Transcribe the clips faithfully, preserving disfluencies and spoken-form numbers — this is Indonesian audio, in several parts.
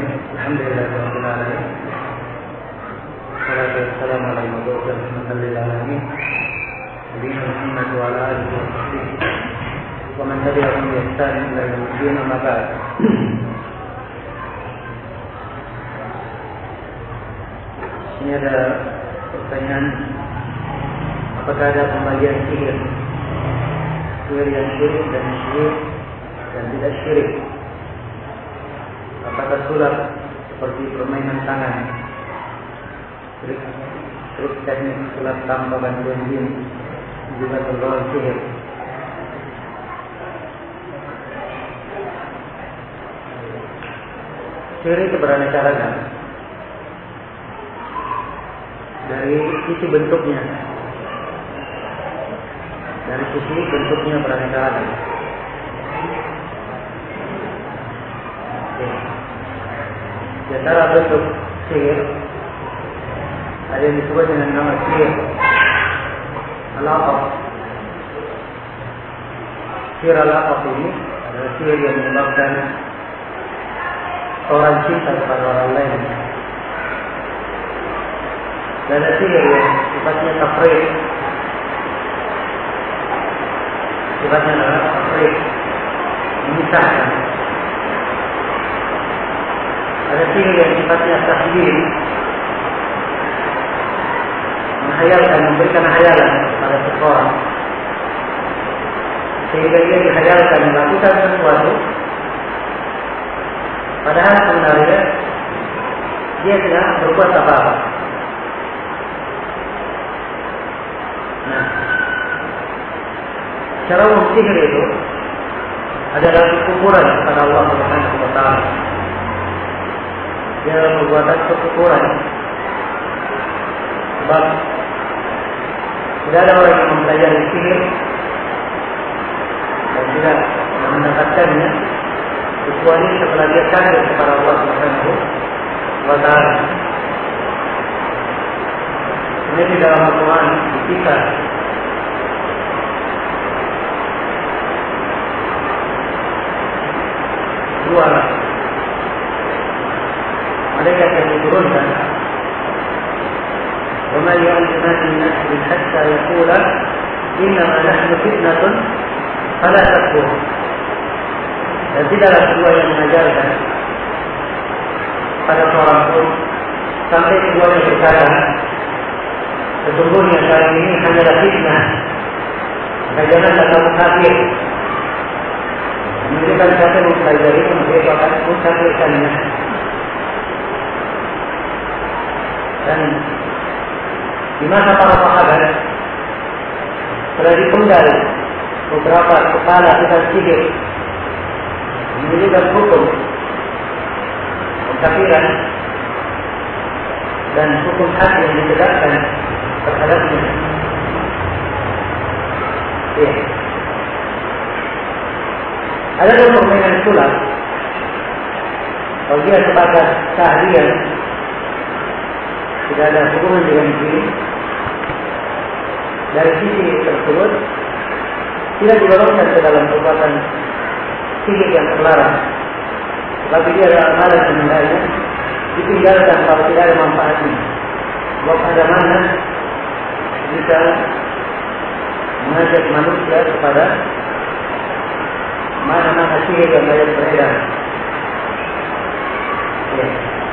Alhamdulillahirabbil alamin. Wassalatu wassalamu ala rasulillah lil alamin. Nabiyyina Muhammad wa ala alihi wa sahbihi wa man tabi'ahum bi ihsan ila yaumil din, amma ba'd. Ini ada pertanyaan, apakah ada pembagian sihir? Sihir yang syirik dan syirik dan tidak syirik? Apakah sulap seperti permainan tangan, trik, trik teknik sulap tanpa bantuan jin juga tergolong sihir? Sihir itu beraneka ragam. Dari sisi bentuknya, dari sisi bentuknya beraneka ragam. Di antara bentuk sihir ada yang disebut dengan nama sihir al-aqaf. Sihir al-aqaf ini adalah sihir yang menyebabkan orang cinta kepada orang lain. Dan ada sihir yang sifatnya tafriq, sifatnya adalah tafriq, memisahkan. Ada sihir yang sifatnya tahdid, menghayalkan, memberikan hayalan pada seseorang sehingga dia dihayalkan melakukan sesuatu padahal sebenarnya dia tidak berbuat apa-apa. Nah, secara umum sihir itu adalah kekufuran kepada Allah Subhanahu wa taala. Dia adalah perbuatan kekufuran. Sebab tidak ada orang yang mempelajari sihir dan tidak mendapatkannya kecuali setelah dia kafir kepada Allah Subhanahu wa taala. Ini di dalam Al-Quran dipisah dua malaikat yang diturunkan. Wa ma yu'allimani min ahadin hatta yaqula innama nahnu fitnatun fala takfur. Dan tidaklah kedua yang mengajarkan pada seorang pun sampai keduanya berkata, sesungguhnya kali ini hanyalah fitnah, maka janganlah kamu kafir. Menunjukkan siapa yang mempelajari itu, maka itu akan mengkafirkannya. Dan di masa para sahabat telah dipenggal beberapa kepala tukang sihir, menunjukkan hukum pengkafiran dan hukum had yang ditegakkan terhadapnya. Ya. Ada dua permainan sulap. Kalau dia sebatas keahlian, tidak ada hubungan dengan diri, dari sisi tersebut tidak digolongkan ke dalam perbuatan sihir yang terlarang. Tetapi dia adalah amalan sebenarnya ditinggalkan kalau tidak ada manfaatnya. Sebab ada mana jika mengajak manusia kepada mana-mana sihir yang banyak beredar. Ya.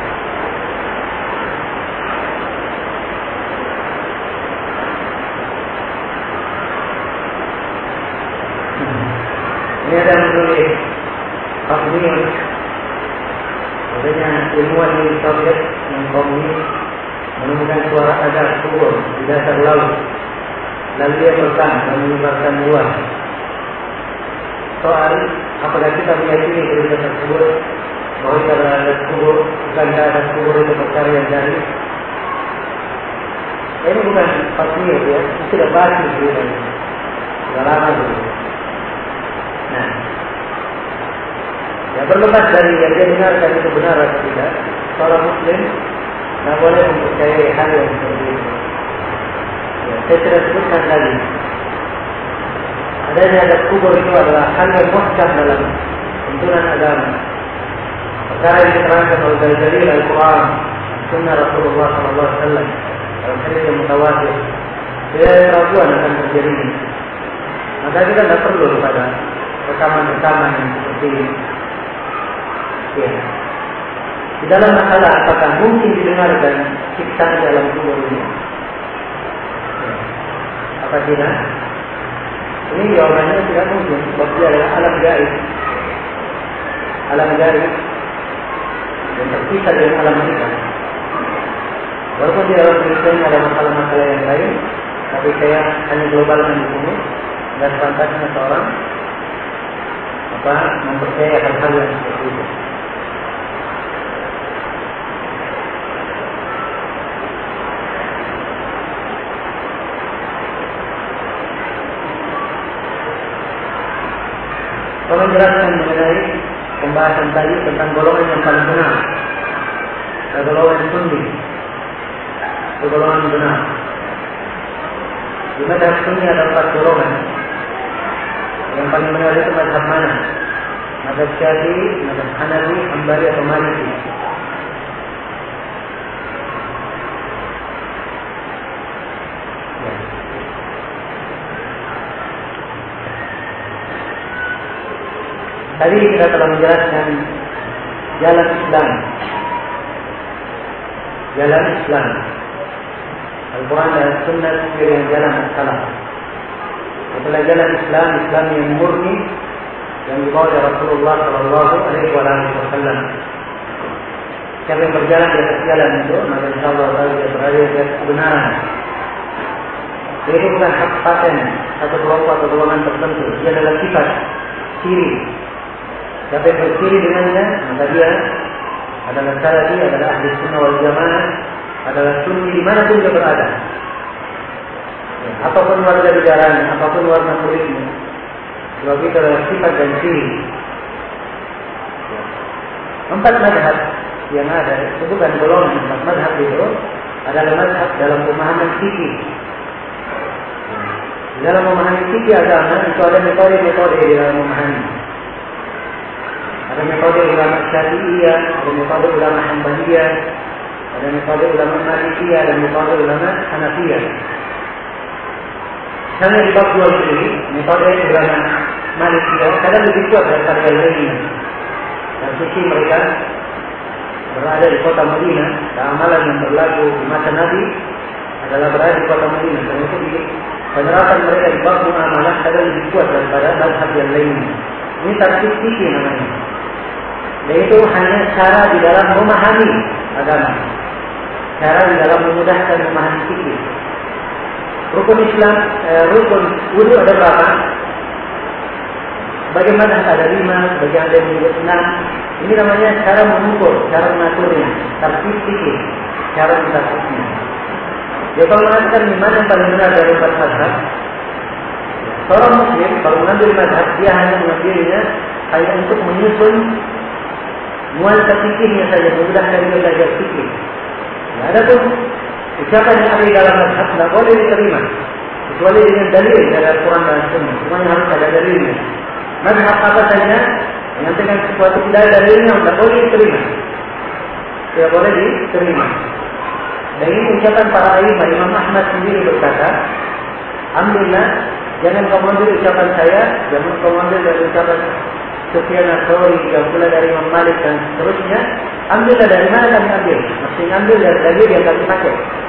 Ini ada menulis Fakir, adanya ilmuwan di Soviet yang komunis menemukan suara azab kubur di dasar laut. Lalu dia pesan dan menyebarkan luas. Soal apakah kita meyakini berita tersebut bahwa kita berada kubur, bukan ada kubur itu perkara yang dari. Ini bukan fakir ya, itu sudah basis dia, sudah lama dulu. Nah, yang berlepas dari yang dia dengarkan itu benar atau tidak, seorang Muslim tidak boleh mempercayai hal yang seperti itu. Ya, saya sudah sebutkan tadi, adanya ada kubur itu adalah hal yang muhkam dalam tuntunan agama. perkara yang diterangkan oleh dalil Al-Quran, Sunnah Rasulullah Sallallahu Alaihi Wasallam dalam hadis yang mutawatir, tidak ada keraguan akan terjadi. Maka kita tidak perlu kepada rekaman-rekaman yang seperti ini. Ya. Di dalam masalah apakah mungkin didengarkan ciptaan dalam kubur ini? Ya. Apa tidak? Ini jawabannya tidak mungkin, sebab dia adalah alam gaib. Alam gaib yang terpisah dengan alam kita. Walaupun di dalam tulisan ada masalah-masalah yang lain, tapi saya hanya globalkan di sini. Dan pantasnya seorang apa mempercayai hal-hal yang seperti itu. Kalau menjelaskan mengenai pembahasan tadi tentang golongan yang paling benar, golongan yang sunni, golongan yang benar. Di mazhab sunni ada empat golongan. Yang paling benar itu mazhab mana? Mazhab Syafi'i, mazhab Hanafi, Hambali atau Maliki? Ya. Tadi kita telah menjelaskan jalan Islam. Jalan Islam. Al-Quran dan Sunnah sebagai jalan salah. Setelah jalan Islam, Islam yang murni yang dibawa oleh Rasulullah Sallallahu Alaihi Wasallam. Siapa yang berjalan di atas jalan itu, maka insya Allah dia berada di atas kebenaran. Itu bukan hak paten satu kelompok atau golongan tertentu. Dia adalah sifat, ciri. Siapa yang berciri dengannya, maka dia adalah salafi, adalah ahli sunnah wal jamaah, adalah sunni di mana pun dia berada. Ya, apapun warga negaranya, apapun warna kulitnya, sebab itu adalah sifat dan ciri. Ya. Empat mazhab yang ada, itu bukan golongan. Empat mazhab itu adalah mazhab dalam pemahaman fikih. Di dalam memahami fikih agama itu ada metode-metode di dalam memahami. Ada metode ulama Syafi'iyah, ada metode ulama Hanbaliyah, ada metode ulama Malikiyah, dan metode ulama Hanafiyah. Misalnya di bab dua ini, metode ulama Malikiyah kadang lebih kuat daripada yang lainnya. Dan sisi mereka berada di kota Madinah, dan amalan yang berlaku di masa Nabi adalah berada di kota Madinah. Dan itu di penerapan mereka di bab muamalah kadang lebih kuat daripada mazhab yang lainnya. Ini tartib fikih namanya. Dan itu hanya cara di dalam memahami agama, cara di dalam memudahkan memahami fikih. Rukun Islam, eh, rukun wudu ada berapa? Bagaimana ada lima, bagaimana ada menyebut enam. Ini namanya cara mengukur, cara mengaturnya, tartib fikih, cara mengaturnya. Ya kalau mengatakan di mana yang paling benar dari empat mazhab, seorang Muslim kalau mengambil mazhab dia hanya mengambilnya hanya untuk menyusun nuansa fikihnya saja, memudahkan dia belajar fikih. Nah, ada pun ucapan yang ada di dalam mazhab tidak boleh diterima kecuali dengan dalil dari Al-Quran dan Sunnah. Semuanya harus ada dalilnya. Mazhab apa saja yang dengan sesuatu tidak ada dalilnya tidak boleh diterima, tidak boleh diterima. Dan ini ucapan para imam. Imam Ahmad sendiri berkata, ambillah, jangan kamu ambil ucapan saya, jangan kamu ambil dari ucapan Sufyan Ats-Tsauri, juga pula dari Imam Malik dan seterusnya. Ambillah dari mana kami ambil? Maksudnya ambil dari dalil yang kami pakai.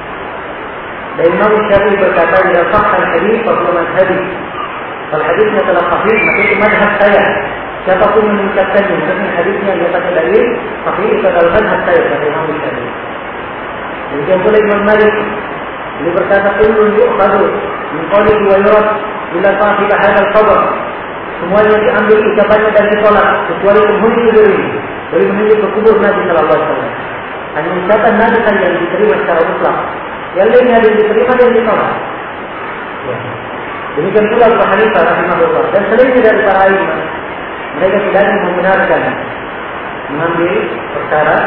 Dan Imam Syafi'i berkata, jika sahih hadis, fahuwa mazhabi. Kalau hadisnya telah sahih, maka itu mazhab saya. Siapapun yang mengucapkannya, maksudnya hadisnya yang pakai dalil sahih, itu adalah mazhab saya, kata Imam Syafi'i. Demikian pula Imam Malik, dia berkata, kullun yu'khadhu min qawlihi wa yurad illa sahib hadzal qabr. Semuanya diambil ucapannya dan ditolak kecuali penghuni kubur ini. Dari menunjuk ke kubur Nabi Sallallahu Alaihi Wasallam. Hanya ucapan Nabi saja yang diterima secara mutlak. Yang lainnya ada yang diterima dan ditolak. Ya. Demikian pula Abu Hanifah rahimahullah dan selainnya dari para imam, mereka tidak membenarkan mengambil perkara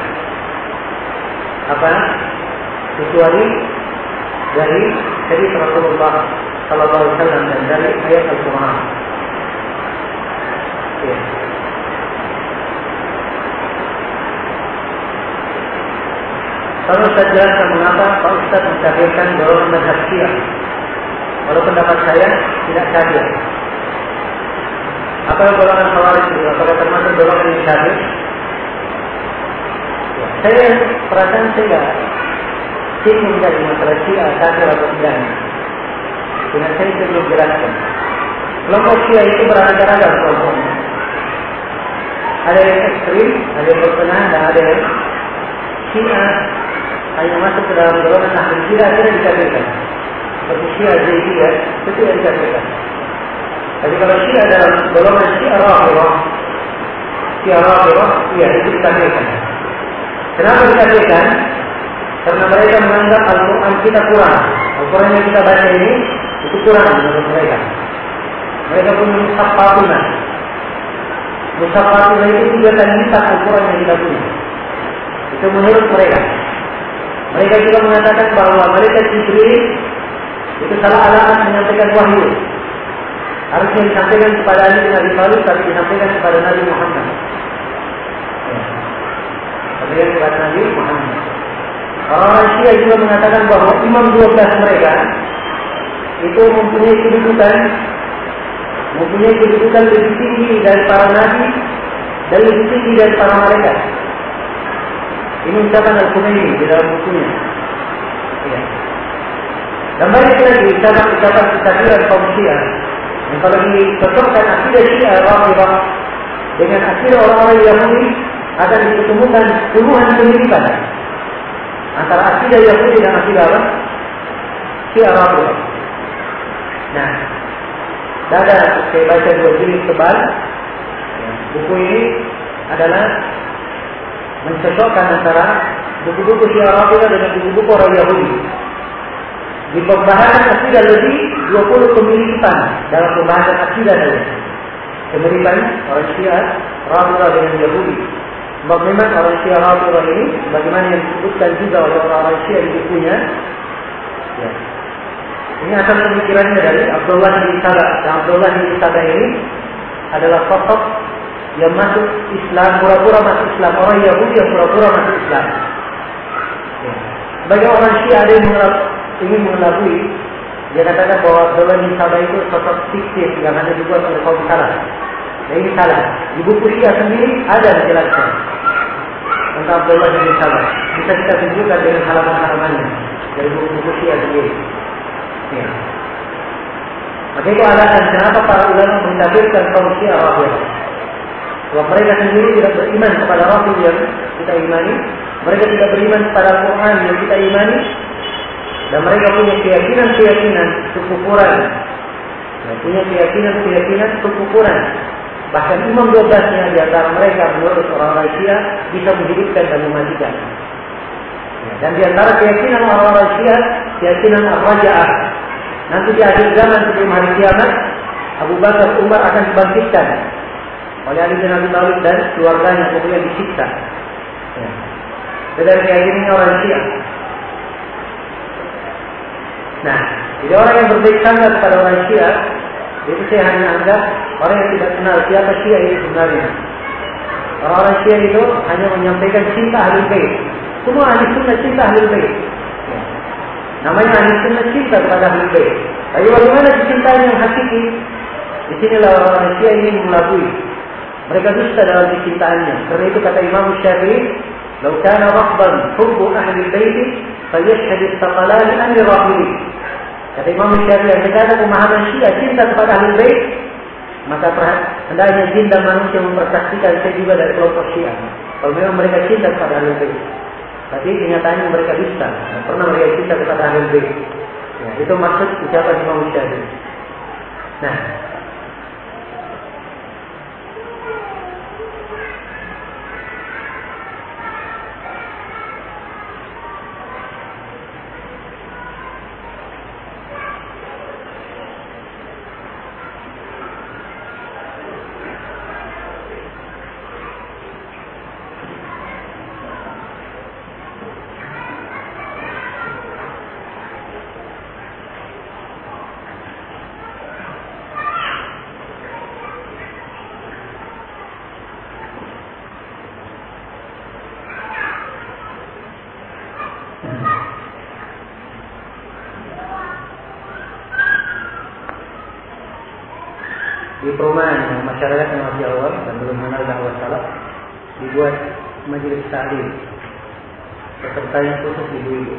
apa kecuali dari hadis Rasulullah Sallallahu Alaihi Wasallam dan dari ayat Al-Quran. Ya. Kalau Ustaz jelaskan mengapa Pak Ustaz mencabirkan golongan mazhab Syiah. Kalau pendapat saya tidak cabir. Apa golongan Khawarij itu? Apakah termasuk golongan yang cabir? Ya, saya perasaan saya tidak singgung dari masalah Syiah cabir atau tidak. Dengan saya saya belum jelaskan. Kelompok Syiah itu beraneka-ragam kelompoknya. Ada yang ekstrim, ada yang bertenang, dan ada yang Syiah hanya masuk ke dalam golongan ahli Syiah tidak dikabirkan. Seperti Syiah Zaidiyah itu tidak dikabirkan. Tapi kalau Syiah dalam golongan Syiah Rafidhah, Syiah Rafidhah, iya itu dikabirkan. Kenapa dikabirkan? Karena mereka menganggap Al-Quran kita kurang. Al-Quran yang kita baca ini itu kurang menurut mereka. Mereka punya mushaf Fatimah. Mushaf Fatimah itu tiga kali lipat Al-Quran yang kita punya. Itu menurut mereka. Mereka juga mengatakan bahwa malaikat Jibril itu salah alamat menyampaikan wahyu. Harusnya disampaikan kepada Ali bin Abi Thalib, tapi disampaikan kepada Nabi Muhammad. Ya. Disampaikan kepada Nabi Muhammad. Orang Syiah juga mengatakan bahwa imam dua belas mereka itu mempunyai kedudukan mempunyai kedudukan lebih tinggi dari para nabi dan lebih tinggi dari para malaikat. Ini ucapan Al-Khumaini di dalam bukunya. Ya. Dan banyak lagi ucapan-ucapan kekafiran kaum Syiah yang kalau dicocokkan akidah Syiah Rafidhah dengan akidah orang-orang Yahudi akan ditemukan puluhan kemiripan antara akidah Yahudi dan akidah apa? Syiah Rafidhah. Nah, ada saya baca dua jilid tebal. Buku ini adalah mencocokkan antara buku-buku Syiah Rafidhah dengan buku-buku orang Yahudi. Di pembahasan akidah lebih dua puluh kemiripan dalam pembahasan akidah saja. Kemiripan orang Syiah Rafidhah dengan Yahudi. Sebab memang orang Syiah Rafidhah ini, bagaimana yang disebutkan juga oleh orang-orang Syiah di bukunya, ya. Ini asal pemikirannya dari Abdullah bin Sabah. Dan Abdullah bin Sabah ini adalah sosok yang masuk Islam, pura-pura masuk Islam. Orang Yahudi yang pura-pura masuk Islam. Ya. Sebagai orang Syiah ada yang ingin mengelabui, dia katakan bahwa Abdullah bin Sabah itu sosok fiktif yang hanya dibuat oleh kaum salaf. Dan ini salah. Di buku Syiah sendiri ada dijelaskan tentang Abdullah bin Sabah. Bisa kita tunjukkan dengan halaman-halamannya dari buku-buku Syiah sendiri. Ya. Maka itu alasan kenapa para ulama mentafsirkan kaum Syiah Rafidhah. Sebab mereka sendiri tidak beriman kepada Rasul yang kita imani, mereka tidak beriman kepada Al-Quran yang kita imani, dan mereka punya keyakinan-keyakinan kekufuran, ya, punya keyakinan-keyakinan kekufuran. Bahkan imam dua belas-nya di antara mereka menurut orang-orang Syiah bisa menghidupkan dan mematikan. Ya, dan di antara keyakinan orang-orang Syiah, keyakinan Ar-Raja'ah. Nanti di akhir zaman sebelum hari kiamat, Abu Bakar Umar akan dibangkitkan oleh Ali bin Abi Thalib dan keluarganya, kemudian disiksa. Ya. Itu dari keyakinan orang Syiah. Nah, jadi orang yang berbaik sangka kepada orang Syiah, itu saya hanya anggap orang yang tidak kenal siapa Syiah itu sebenarnya. Orang-orang Syiah itu hanya menyampaikan cinta Ahlul Bait. Semua ahli sunnah cinta Ahlul Bait. Ya. Namanya ahli sunnah cinta kepada Ahlul Bait. Tapi bagaimana kecintaan yang hakiki? Di sinilah orang-orang Syiah ini mengelabui. Mereka dusta dalam kecintaannya. Karena itu kata Imam Syafi'i, "Lau kana rafdan hubbu ahli bait, falyashhad as-saqalani anni rafidi." Kata Imam Syafi'i, yang berkata pemahaman Syiah cinta kepada Ahlul Bait, maka hendaknya jin dan manusia mempersaksikan saya juga dari kelompok Syiah. Kalau memang mereka cinta kepada Ahlul Bait. Tapi kenyataannya mereka dusta. Dan pernah mereka cinta kepada Ahlul Bait. Ya, itu maksud ucapan Imam Syafi'i. Nah, di perumahan masyarakat yang masih awam dan belum mengenal dakwah salaf, dibuat majelis ta'lim, pesertanya khusus ibu-ibu.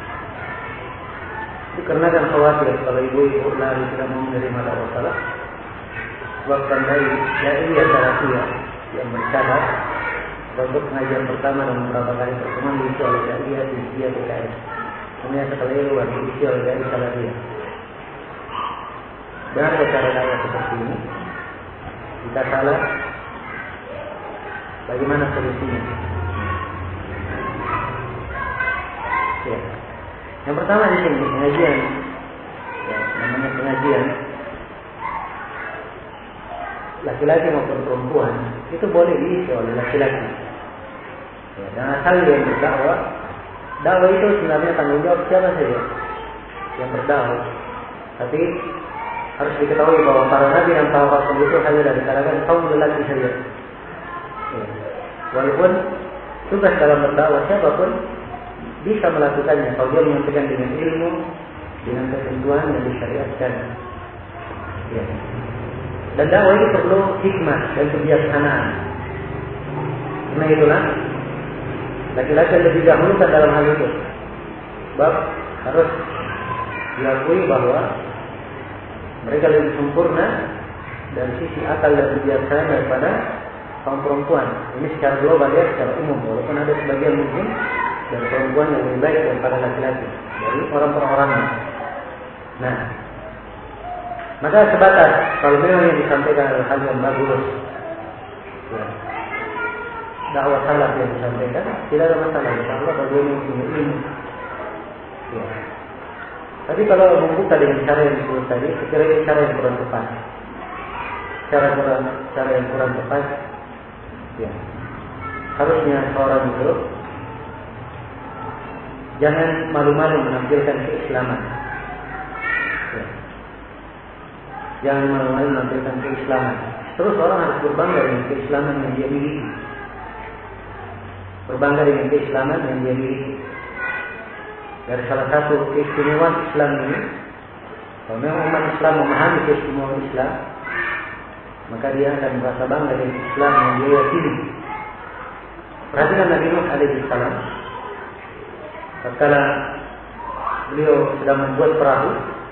Itu karena kan khawatir kalau ibu-ibu lari tidak mau menerima dakwah salaf, sebab tandai jahiliyah salafiyah yang bercadar untuk pengajian pertama dan beberapa kali pertemuan diisi oleh jahiliyah di dia P K S. Kemudian setelah itu diisi oleh jahiliyah salafiyah. Dan ada cara dakwah seperti ini. Jika salah, bagaimana solusinya? Ya. Yang pertama di sini pengajian, ya, namanya pengajian laki-laki maupun perempuan itu boleh diisi oleh laki-laki. Ya, dan asal yang berdakwah, dakwah itu sebenarnya tanggung jawab siapa saja yang berdakwah. Tapi harus diketahui bahwa para nabi dan para rasul itu hanya dari kalangan kaum lelaki saja. Ya. Walaupun tugas dalam berdakwah siapapun bisa melakukannya kalau dia menyampaikan dengan ilmu, dengan ketentuan yang disyariatkan. Ya. Dan dakwah itu perlu hikmah dan kebijaksanaan. Karena itulah laki-laki lebih dahulukan dalam hal itu. Sebab harus diakui bahwa mereka lebih sempurna dari sisi akal dan kebijaksanaan daripada kaum perempuan. Ini secara global ya, secara umum. Walaupun ada sebagian mungkin dari perempuan yang lebih baik daripada laki-laki dari orang-orang. Nah, maka sebatas kalau memang yang disampaikan adalah hal yang bagus, ya, dakwah salaf yang disampaikan tidak ada masalah. Insyaallah bagi yang punya ilmu. Ya. Tapi kalau membuka dengan cara yang disebut tadi, sekiranya cara yang kurang tepat, cara kurang, cara yang kurang tepat, ya, harusnya seorang itu jangan malu-malu menampilkan keislaman. Ya. Jangan malu-malu menampilkan keislaman. Terus orang harus berbangga dengan keislaman yang dia miliki. Berbangga dengan keislaman yang dia miliki. Dari salah satu keistimewaan Islam ini, kalau memang umat Islam memahami keistimewaan Islam, maka dia akan merasa bangga dengan Islam yang dia yakini. Perhatikan Nabi Nuh alaihi salam, tatkala beliau sedang membuat perahu,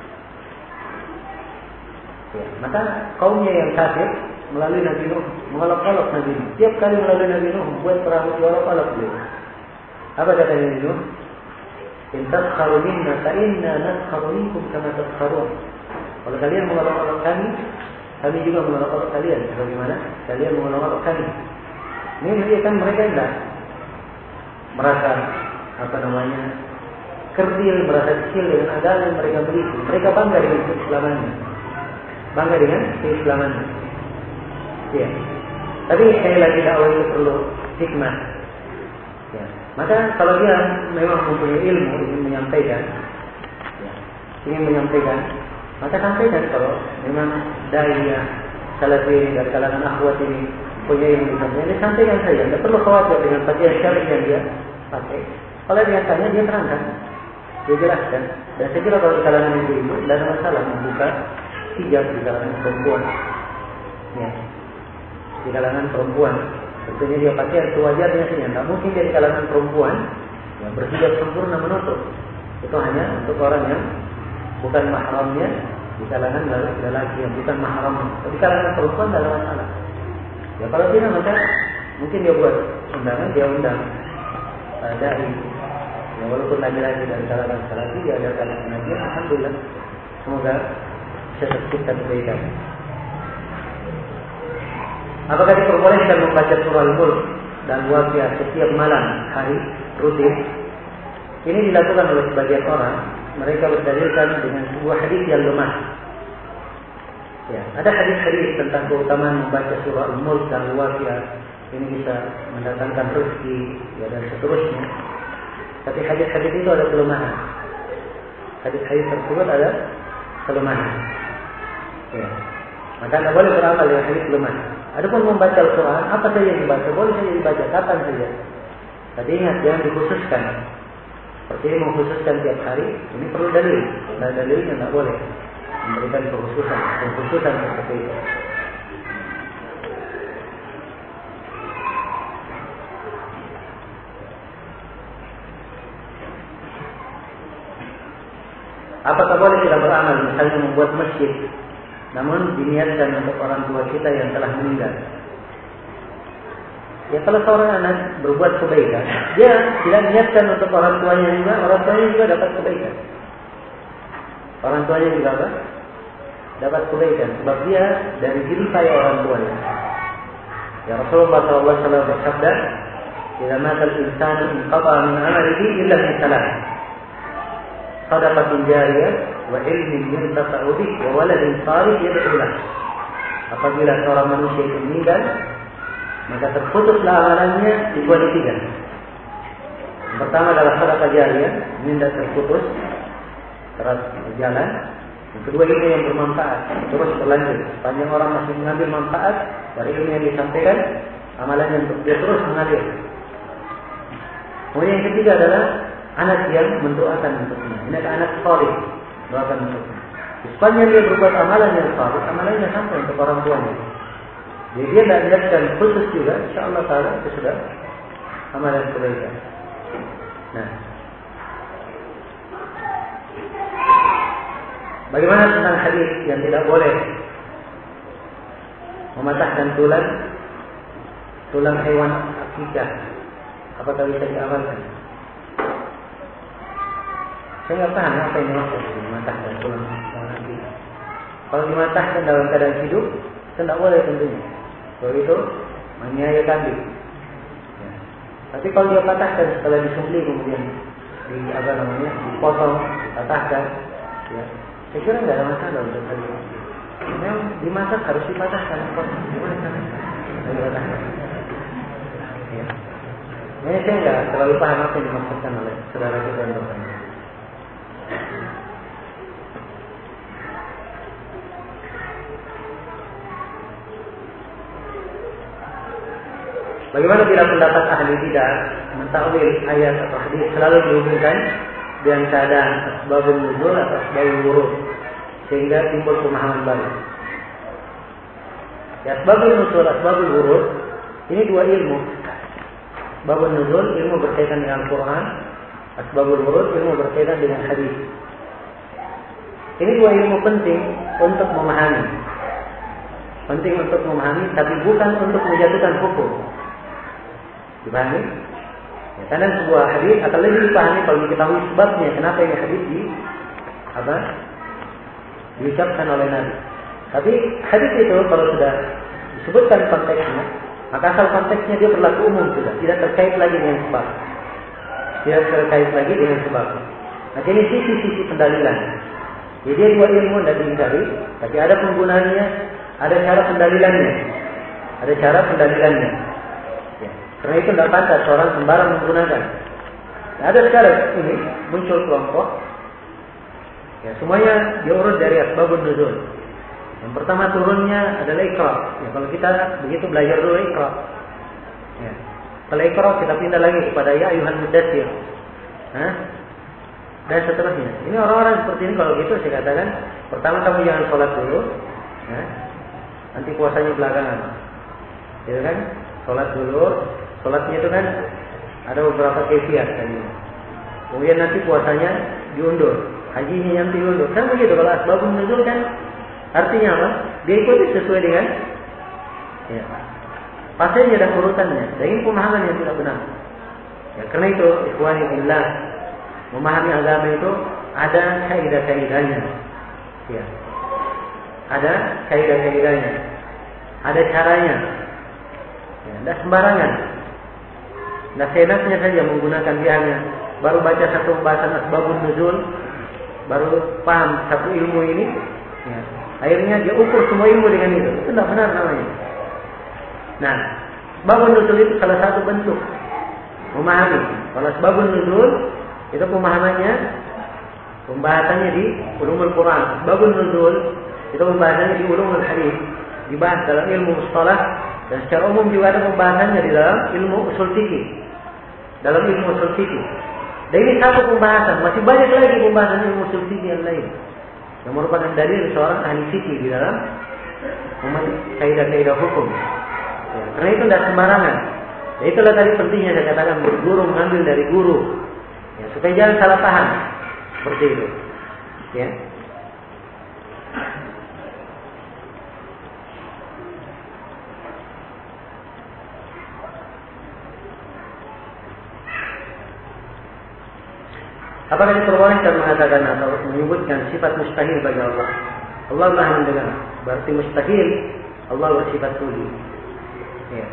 ya, maka kaumnya yang kafir melalui Nabi Nuh mengolok-olok Nabi Nuh. Tiap kali melalui Nabi Nuh membuat perahu diolok-olok beliau. Apa kata Nabi Nuh? In taskharu minna fa inna naskharu minkum kama taskharun. Kalau kalian mengolok-olok kami, kami juga mengolok-olok kalian. Bagaimana? Kalian mengolok-olok kami. Ini menunjukkan mereka tidak merasa apa namanya kerdil, merasa kecil dengan agama yang mereka miliki. Mereka bangga dengan keislamannya, bangga dengan keislamannya. Ya. Tapi sekali lagi dakwah itu perlu hikmah. Ya. Maka kalau dia memang mempunyai ilmu ingin menyampaikan, ya, ingin menyampaikan, maka sampaikan. Kalau memang dai salafi dari kalangan akhwat ini punya ilmu di sana, dia sampaikan saja. Tidak perlu khawatir dengan pakaian syar'i yang dia pakai. Kalau dia tanya, dia terangkan, dia jelaskan. Dan saya kira kalau di kalangan ibu-ibu tidak ada masalah membuka hijab di kalangan perempuan. Ya. Di kalangan perempuan, tentunya dia pakai sewajarnya saja. Tidak mungkin dia di kalangan perempuan yang berhijab sempurna menutup. Itu hanya untuk orang yang bukan mahramnya, di kalangan lelaki yang bukan mahramnya. Di kalangan perempuan tidak ada masalah. Ya kalau tidak, maka mungkin dia buat undangan, dia undang uh, dai. Ya walaupun lagi-lagi dari kalangan salafi, dia adakan pengajian. Alhamdulillah, semoga bisa tercipta kebaikan. Apakah diperbolehkan membaca surah Al-Mulk dan Waqiah setiap malam hari rutin? Ini dilakukan oleh sebagian orang. Mereka berdalilkan dengan sebuah hadis yang lemah. Ya, ada hadis-hadis tentang keutamaan membaca surah Al-Mulk dan Waqiah. Ini bisa mendatangkan rezeki, ya, dan seterusnya. Tapi hadis-hadis itu ada kelemahan. Hadis-hadis tersebut ada kelemahan. Ya. Maka tidak boleh beramal dengan hadis lemah. Adapun membaca Al-Quran, apa saja yang dibaca, boleh saja dibaca, kapan saja. Tapi ingat, jangan dikhususkan. Seperti ini mengkhususkan tiap hari, ini perlu dalil. Kalau dalilnya tidak boleh memberikan kekhususan, kekhususan seperti itu. Apakah boleh kita beramal, misalnya membuat masjid, namun diniatkan untuk orang tua kita yang telah meninggal? Ya kalau seorang anak berbuat kebaikan, dia tidak niatkan untuk orang tuanya juga, orang tuanya juga dapat kebaikan. Orang tuanya juga apa? Dapat kebaikan, sebab dia dari diri saya orang tuanya. Ya Rasulullah shallallahu alaihi wasallam bersabda, "Idza mata al-insanu inqata'a min 'amalihi illa min salah. Shadaqatin jariyah wa ilmin yuntafa'u bihi wa waladin salih yad'u lahu." Apabila seorang manusia itu meninggal, maka terputuslah amalannya kecuali tiga. Yang pertama adalah sedekah jariyah, ini tidak terputus, terus berjalan. Yang kedua ilmu yang bermanfaat, terus berlanjut. Sepanjang orang masih mengambil manfaat dari ilmu yang disampaikan, amalannya untuk dia terus mengalir. Kemudian yang ketiga adalah anak yang mendoakan untuknya. Ini adalah anak saleh, doakan untuknya. Sepanjang dia berbuat amalan yang saleh, amalannya sampai untuk orang tuanya. Jadi dia tidak niatkan khusus juga, insya Allah Taala itu sudah amalan kebaikan. Nah, bagaimana tentang hadis yang tidak boleh mematahkan tulang tulang hewan akikah? Apakah bisa diamalkan? Saya nggak paham apa yang dimaksud mematahkan tulang hewan akikah. Kalau dimatahkan dalam keadaan hidup, tidak boleh tentunya. Kalau itu menganiaya kambing. Ya. Tapi kalau dia patahkan setelah disembelih kemudian di apa namanya dipotong, patahkan, ya, saya kira tidak ada masalah untuk hal itu. Memang dimasak harus dipatahkan, gimana caranya? Dipatahkan. Ya. Ini saya nggak terlalu paham apa yang dimaksudkan oleh saudara kita untuk ini. Bagaimana bila pendapat ahli bidah mentakwil ayat atau hadis selalu dihubungkan dengan keadaan asbabun nuzul atau asbabul wurud sehingga timbul pemahaman baru. Ya, asbabul nuzul, asbabul wurud ini dua ilmu. Asbabun nuzul ilmu berkaitan dengan Al-Quran, asbabul wurud ilmu berkaitan dengan hadis. Ini dua ilmu penting untuk memahami. Penting untuk memahami, tapi bukan untuk menjatuhkan hukum. Dipahami? Ya, karena sebuah hadis akan lebih dipahami kalau diketahui sebabnya kenapa ini hadis di apa diucapkan oleh Nabi. Tapi hadis itu kalau sudah disebutkan konteksnya, maka asal konteksnya dia berlaku umum sudah, tidak terkait lagi dengan sebab, tidak terkait lagi dengan sebab. Nah ini sisi-sisi pendalilan. Jadi dia dua ilmu tidak diingkari, tapi ada penggunaannya, ada cara pendalilannya, ada cara pendalilannya. Karena itu tidak pantas seorang sembarang menggunakan. Nah, ada sekarang ini muncul kelompok, ya semuanya diurut dari asbabun nuzul. Yang pertama turunnya adalah Iqra. Ya, kalau kita begitu belajar dulu Iqra. Ya. Setelah Iqra kita pindah lagi kepada Ya Ayyuhan Muddatsir. Hah? Dan seterusnya. Ini orang-orang seperti ini kalau gitu saya katakan, pertama kamu jangan sholat dulu, ya. Nanti puasanya belakangan. Gitu kan? Sholat dulu. Sholatnya itu kan ada beberapa kefiat tadi. Kemudian nanti puasanya diundur, hajinya nanti diundur. Kan begitu kalau asbabun nuzul kan artinya apa? Dia ikuti sesuai dengan ya, pasnya dan urutannya. Dan ini pemahaman yang tidak benar. Ya, karena itu ikhwani billah, memahami agama itu ada kaidah-kaidahnya. Ya. Ada kaidah-kaidahnya. Ada caranya. Ya, tidak sembarangan. Nah, seenaknya saja menggunakan dia hanya baru baca satu pembahasan asbabun nuzul, baru paham satu ilmu ini, ya. Akhirnya dia ukur semua ilmu dengan itu. Itu tidak benar namanya. Nah, asbabun nuzul itu salah satu bentuk memahami. Kalau asbabun nuzul itu pemahamannya, pembahasannya di ulumul Quran. Asbabun nuzul itu pembahasannya di ulumul hadis, dibahas dalam ilmu mustalah. Dan secara umum juga ada pembahasannya di dalam ilmu usul fikih. Dalam ilmu usul fikih. Dan ini satu pembahasan, masih banyak lagi pembahasan ilmu usul fikih yang lain. Yang merupakan dalil seorang ahli fikih di dalam kaidah-kaidah hukum. Ya, karena itu tidak sembarangan. Dan itulah tadi pentingnya saya katakan berguru mengambil dari guru. Ya, supaya jangan salah paham. Seperti itu. Ya. Apakah diperbolehkan mengatakan atau menyebutkan sifat mustahil bagi Allah? Allah Maha mendengar. Berarti mustahil Allah bersifat tuli. Ya.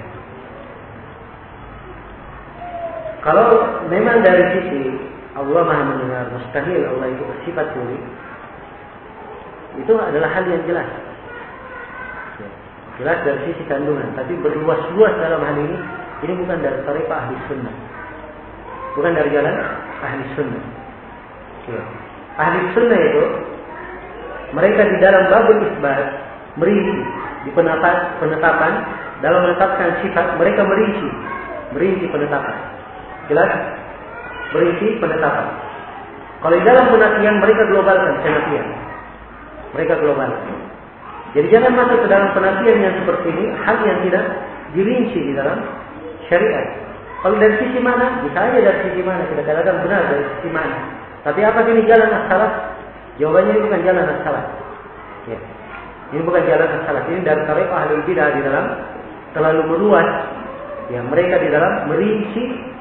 Kalau memang dari sisi Allah Maha mendengar, mustahil Allah itu bersifat tuli, itu adalah hal yang jelas. Ya. Jelas dari sisi kandungan, tapi berluas-luas dalam hal ini, ini bukan dari tariqah ahli sunnah. Bukan dari jalan ahli sunnah. Ya. Ahli sunnah itu mereka di dalam babul isbat merinci di penetapan, penetapan dalam menetapkan sifat mereka merinci merinci penetapan. Jelas? Merinci penetapan. Kalau di dalam penafian mereka globalkan penafian. Mereka globalkan. Jadi jangan masuk ke dalam penafian yang seperti ini, hal yang tidak dirinci di dalam syariat. Kalau dari sisi mana? Bisa aja dari sisi mana, kita katakan benar dari sisi mana. Tapi apakah ini jalan as-salaf? Jawabannya ini bukan jalan as-salaf. Ya. Ini bukan jalan as-salaf. Ini dari tariqah ahlul bidah di dalam terlalu meluas. Ya, mereka di dalam merinci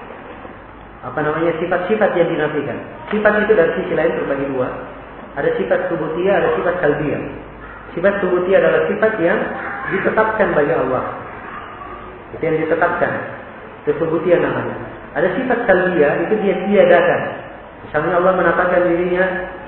apa namanya sifat-sifat yang dinafikan. Sifat itu dari sisi lain terbagi dua. Ada sifat subutiyah, ada sifat salbiyah. Sifat subutiyah adalah sifat yang ditetapkan bagi Allah. Itu yang ditetapkan. Itu subutiyah namanya. Ada sifat salbiyah, itu dia tiadakan. Misalnya Allah menatakan dirinya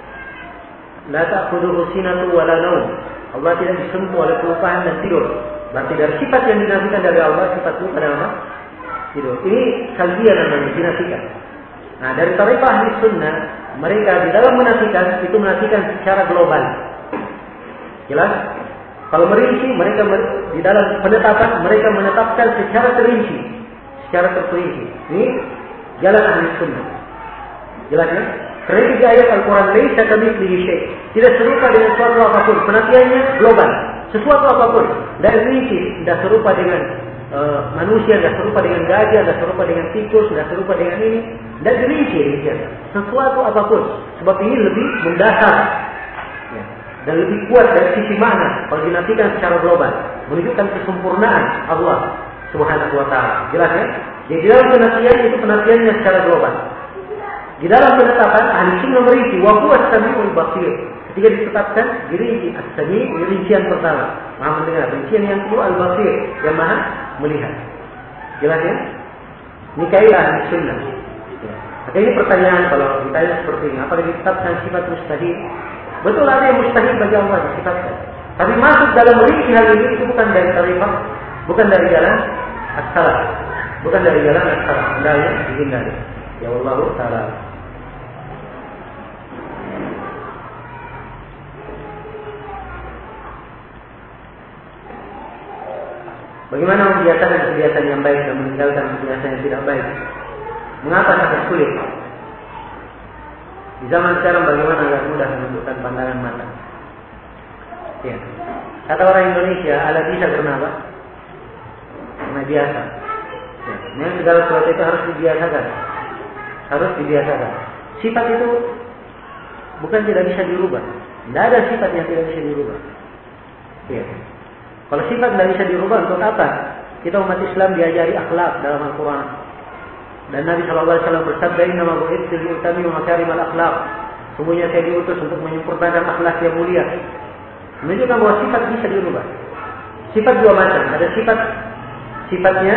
la ta'khudhuhu sinatun wa la naum. Allah tidak disentuh oleh kelupaan dan tidur. Berarti dari sifat yang dinafikan dari Allah, sifat itu adalah apa? Tidur. Ini salbiyah namanya, dinafikan. Nah, dari tariqah ahli sunnah, mereka di dalam menafikan itu menafikan secara global. Jelas? Kalau merinci, mereka di dalam penetapan mereka menetapkan secara terinci, secara terperinci. Ini jalan ahli sunnah. Jelas ya? Karena tiga ayat Al-Quran laisa kamitslihi syai'. Tidak serupa dengan sesuatu apapun. Penafiannya global. Sesuatu apapun. Tidak rinci, tidak serupa dengan uh, manusia, tidak serupa dengan gajah, tidak serupa dengan tikus, tidak serupa dengan ini. Tidak rinci rinciannya. Sesuatu apapun. Sebab ini lebih mendasar. Ya. Dan lebih kuat dari sisi mana kalau dinafikan secara global. Menunjukkan kesempurnaan Allah Subhanahu wa ta'ala. Jelas ya? Jadi dalam penafian itu penafiannya secara global. Di dalam penetapan ahli sunnah merinci wa huwa as-sami'ul basir. Ketika ditetapkan dirinci as-sami' rincian pertama, Maha mendengar. Rincian yang kedua al-basir, yang Maha melihat. Jelas ya? Ini kaidah ahli sunnah. Ya. Maka ini pertanyaan kalau ditanya seperti ini, apakah ditetapkan sifat mustahil? Betul ada yang mustahil bagi Allah disifatkan. Tapi masuk dalam merinci hal ini itu bukan dari tariqah, bukan dari jalan as-salaf, bukan dari jalan as-salaf. Hendaknya dihindari. Ya Allah Ta'ala. Bagaimana membiasakan kebiasaan yang baik dan meninggalkan kebiasaan yang tidak baik? Mengapa sangat sulit? Di zaman sekarang bagaimana agar mudah menentukan pandangan mata? Ya. Kata orang Indonesia, ala bisa karena apa? Karena biasa. Ya. Memang segala sesuatu itu harus dibiasakan. Harus dibiasakan. Sifat itu bukan tidak bisa dirubah. Tidak ada sifat yang tidak bisa dirubah. Ya. Kalau sifat tidak bisa dirubah, untuk apa? Kita umat Islam diajari akhlak dalam Al-Quran. Dan Nabi shallallahu alaihi wasallam bersabda, "Innama bu'ithtu li'utammima makarimal akhlaq." Sungguhnya saya diutus untuk menyempurnakan akhlak yang mulia. Menunjukkan bahwa sifat bisa dirubah. Sifat dua macam. Ada sifat sifatnya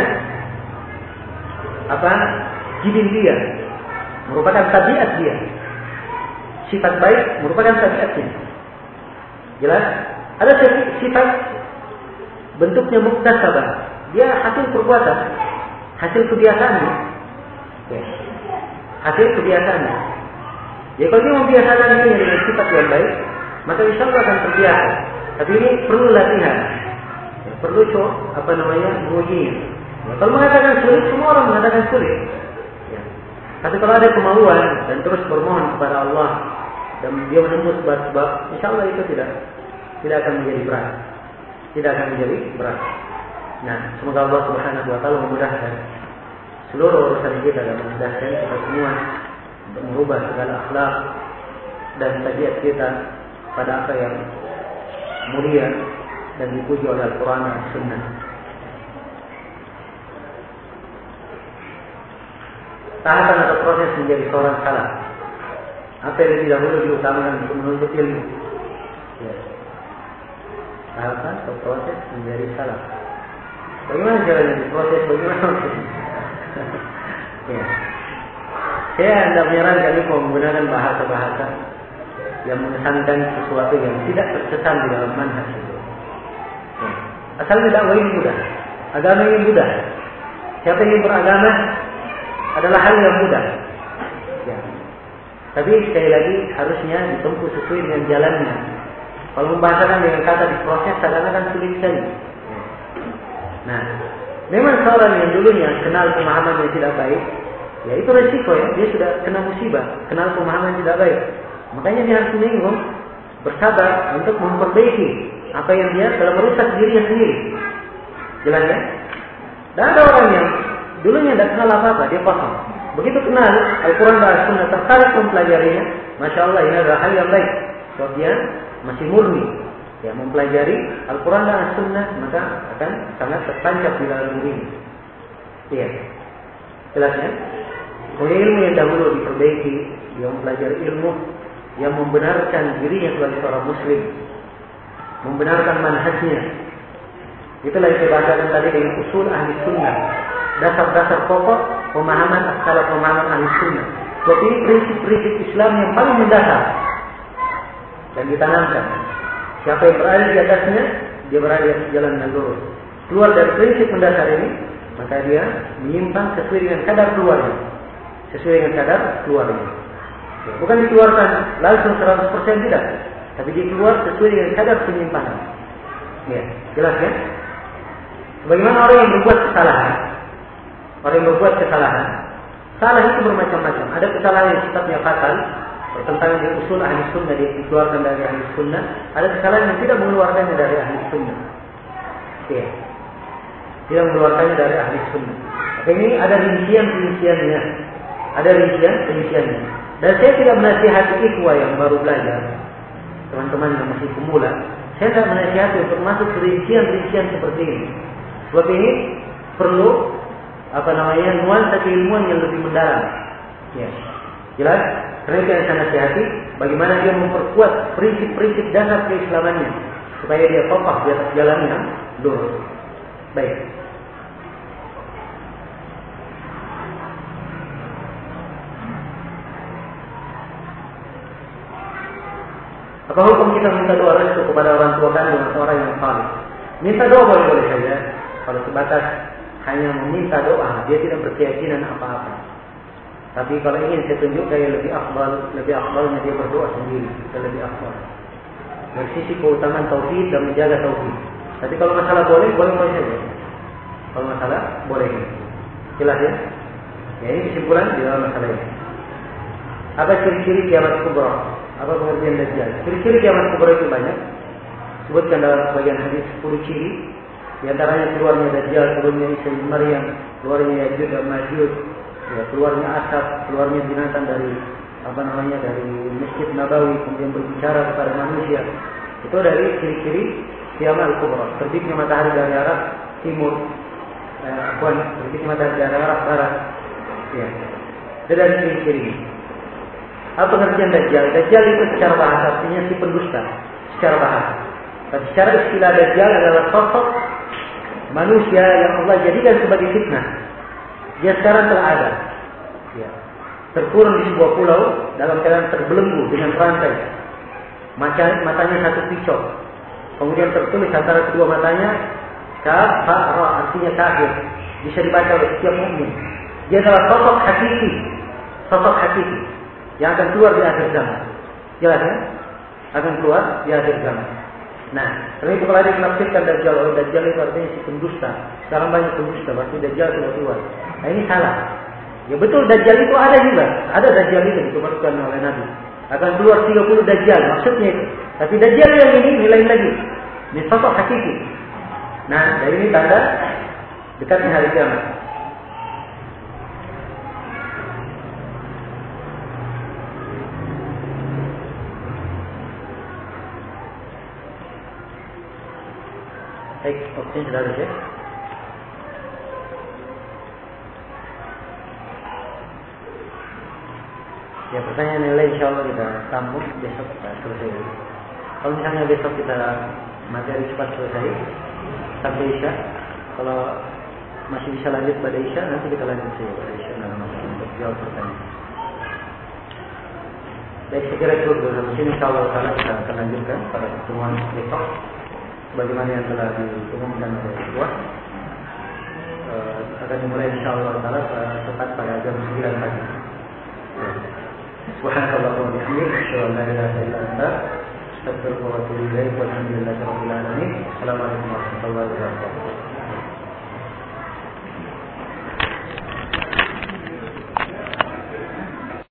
apa? Jibiliyah, merupakan tabiat dia. Sifat baik merupakan tabiatnya. Jelas? Ada sifat bentuknya muktasabah. Dia hasil perbuatan, hasil kebiasaannya. Ya. Hasil kebiasaannya. Jadi kalau dia membiasakan ini dengan sifat yang baik, maka insya Allah akan terbiasa. Tapi ini perlu latihan. Ya, perlu co, apa namanya, menguji. Ya, kalau mengatakan sulit, semua orang mengatakan sulit. Ya. Tapi kalau ada kemauan dan terus bermohon kepada Allah dan dia menembus sebab-sebab, insya Allah itu tidak tidak akan menjadi berat. Tidak akan menjadi berat. Nah, semoga Allah Subhanahu wa taala memudahkan seluruh urusan kita dan memudahkan kita semua untuk merubah segala akhlak dan tabiat kita pada apa yang mulia dan dipuji oleh Al-Quran dan Sunnah. Tahapan atau proses menjadi seorang salaf. Apa yang lebih dahulu diutamakan untuk menuntut ilmu? Ya. Tahapan atau proses menjadi salaf. Bagaimana caranya diproses? Bagaimana? Ya. Saya hendak menyarankan ini menggunakan bahasa-bahasa yang mengesankan sesuatu yang tidak terkesan di dalam manhaj itu. Ya. Asalnya dakwah ini mudah, agama ini mudah. Siapa yang beragama adalah hal yang mudah. Ya. Tapi sekali lagi harusnya ditempuh sesuai dengan jalannya. Kalau membahasakan dengan kata diproses, kadang-kadang sulit sekali. Nah, memang seorang yang dulunya kenal pemahaman yang tidak baik, ya itu resiko ya, dia sudah kena musibah, kenal pemahaman yang tidak baik. Makanya dia harus meninggung, bersabar untuk memperbaiki apa yang dia telah merusak dirinya sendiri. Jelas ya? Dan ada orang yang dulunya tidak kenal apa-apa, dia paham. Begitu kenal Al-Quran dan Sunnah, tertarik mempelajarinya, Masya Allah ini adalah hal yang baik. Sebab dia masih murni, ya mempelajari Al-Quran dan Sunnah, maka akan sangat tertancap di dalam dirinya. Iya, jelas ya? Oleh ilmu yang dahulu diperbaiki, dia mempelajari ilmu yang membenarkan dirinya sebagai seorang Muslim, membenarkan manhajnya. Itulah yang saya bahasakan tadi dengan usul ahli sunnah, dasar-dasar pokok pemahaman asal pemahaman ahli sunnah. Sebab ini prinsip-prinsip Islam yang paling mendasar dan ditanamkan. Siapa yang berada di atasnya, dia berada di atas jalan yang lurus. Keluar dari prinsip mendasar ini, maka dia menyimpang sesuai dengan kadar keluarnya, sesuai dengan kadar keluarnya. Bukan dikeluarkan langsung seratus persen tidak, tapi dikeluar sesuai dengan kadar penyimpangan. Ya, jelas ya? Bagaimana orang yang berbuat kesalahan? Orang yang berbuat kesalahan, salah itu bermacam-macam. Ada kesalahan yang sifatnya fatal, bertentangan dengan usul ahli sunnah, dia dikeluarkan dari ahli sunnah. Ada kesalahan yang tidak mengeluarkannya dari ahli sunnah. Ya, tidak mengeluarkannya dari ahli sunnah. Tapi ini ada rincian-rinciannya, ada rincian-rinciannya. Dan saya tidak menasihati ikhwah yang baru belajar, teman-teman yang masih pemula. Saya tidak menasihati untuk masuk ke rincian-rincian seperti ini. Sebab ini perlu apa namanya nuansa keilmuan yang lebih mendalam. Ya, jelas. Karena itu yang saya nasihati, bagaimana dia memperkuat prinsip-prinsip dasar keislamannya supaya dia kokoh di atas jalan yang lurus. Baik. Apa hukum kita minta doa restu kepada orang tua kandung atau orang yang saleh? Minta doa boleh-boleh saja. Kalau sebatas hanya meminta doa, dia tidak berkeyakinan apa-apa. Tapi kalau ingin saya tunjukkan yang lebih afdal, lebih afdalnya dia berdoa sendiri, itu lebih afdal. Dari sisi keutamaan tauhid dan menjaga tauhid. Tapi kalau masalah boleh, boleh-boleh saja. Kalau masalah boleh. Jelas ya? Ya ini kesimpulan di dalam masalah ini. Apa ciri-ciri kiamat kubra? Apa pengertian Dajjal? Ciri-ciri kiamat kubra itu banyak. Sebutkan dalam sebagian hadis sepuluh ciri. Di antaranya keluarnya Dajjal, turunnya Isa bin Maryam, keluarnya Ya'juj dan Ma'juj, ya, keluarnya asap, keluarnya binatang dari apa namanya dari Masjid Nabawi, kemudian berbicara kepada manusia. Itu dari ciri-ciri kiamat kubra. Terbitnya matahari dari arah timur, eh, bukan terbitnya matahari dari arah barat. Ya, itu dari ciri-ciri. Apa pengertian Dajjal? Dajjal itu secara bahasa artinya si pendusta, secara bahasa. Tapi secara istilah Dajjal adalah sosok manusia yang Allah jadikan sebagai fitnah. Dia sekarang telah ada, ya, terkurung di sebuah pulau dalam keadaan terbelenggu dengan rantai. Matanya satu pisau. Kemudian tertulis antara kedua matanya kafara, artinya kafir. Bisa dibaca oleh setiap mukmin. Dia adalah sosok hakiki, sosok hakiki yang akan keluar di akhir zaman. Jelas ya? Akan keluar di akhir zaman. Nah, karena itu kalau ada yang menafsirkan Dajjal, oh Dajjal itu artinya si pendusta. Sekarang banyak pendusta, berarti Dajjal sudah keluar. Nah ini salah. Ya betul, Dajjal itu ada juga. Ada Dajjal itu dikeluarkan oleh Nabi. Akan keluar tiga puluh Dajjal, maksudnya itu. Tapi Dajjal yang ini nilai lagi. Ini sosok hakiki. Nah, dari ini tanda dekatnya hari kiamat. Baik, waktunya sudah habis ya. Ya, pertanyaan yang lain insya Allah kita sambung besok kita selesai. Kalau misalnya besok kita materi cepat selesai sampai Isya, kalau masih bisa lanjut pada Isya, nanti kita lanjut saja pada Isya untuk jawab pertanyaan. Baik, saya kira cukup dari sini. Insya Allah kita akan lanjutkan pada pertemuan besok. Bagaimana yang telah diumumkan oleh Ikhwah uh, akan dimulai insya Allah tepat pada jam sembilan pagi. Subhanallah wa bihamdihi, asyhadu an la ilaha illa anta, astaghfiruka wa atubu ilaik. Walhamdulillahi rabbil alamin. Assalamualaikum warahmatullahi wabarakatuh.